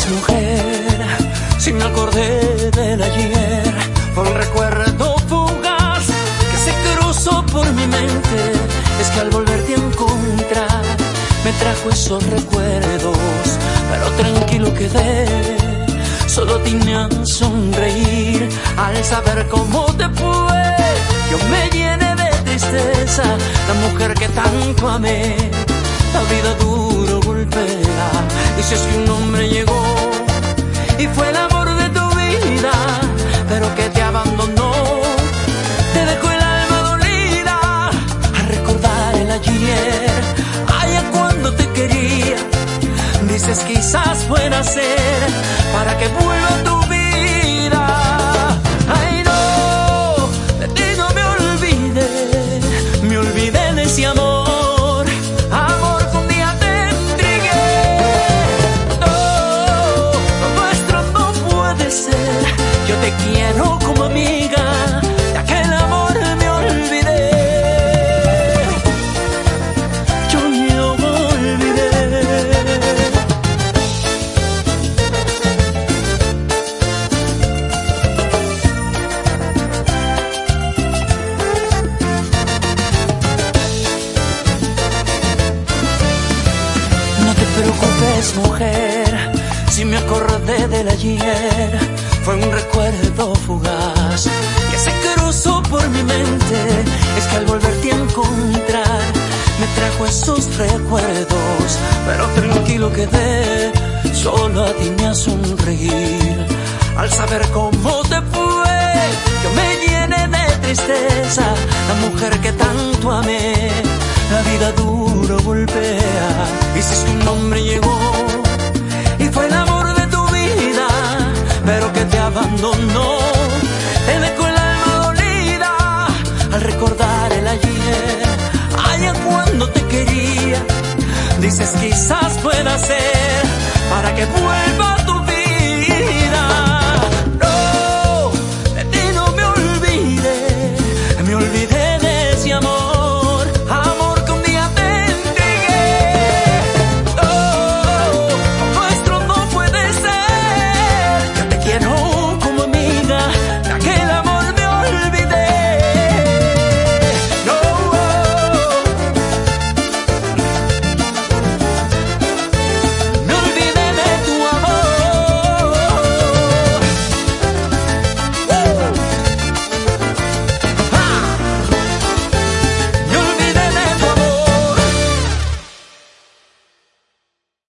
mujer, si me acordé del ayer, fue un recuerdo fugaz que se cruzó por mi mente. Es que al volverte a encontrar me trajo esos recuerdos, pero tranquilo quedé, solo tenía a sonreír al saber cómo te fue. Yo me llené de tristeza, la mujer que tanto amé, la vida duro golpea. Y si es que un hombre llegó y fue el amor de tu vida, pero que te abandonó, te dejó el alma dolida a recordar el ayer. Allá cuando te quería, dices quizás pueda ser para que vuelva a tu vida. Ay no, de ti no me olvidé de ese amor. Yo te quiero como amiga, de aquel amor me olvidé. Yo me olvidé. No te preocupes, mujer, si me acordé del ayer, fue un recuerdo fugaz que se cruzó por mi mente. Es que al volverte a encontrar me trajo esos recuerdos, pero tranquilo quedé, solo a ti me a sonreír al saber cómo te fue. Yo me llené de tristeza, la mujer que tanto amé, la vida duro golpea. Y si es que un hombre llegó y fue el amor de tu vida, pero que te abandonó, te dejó el alma dolida al recordar el ayer. Allá cuando te quería, dices quizás pueda ser para que vuelvas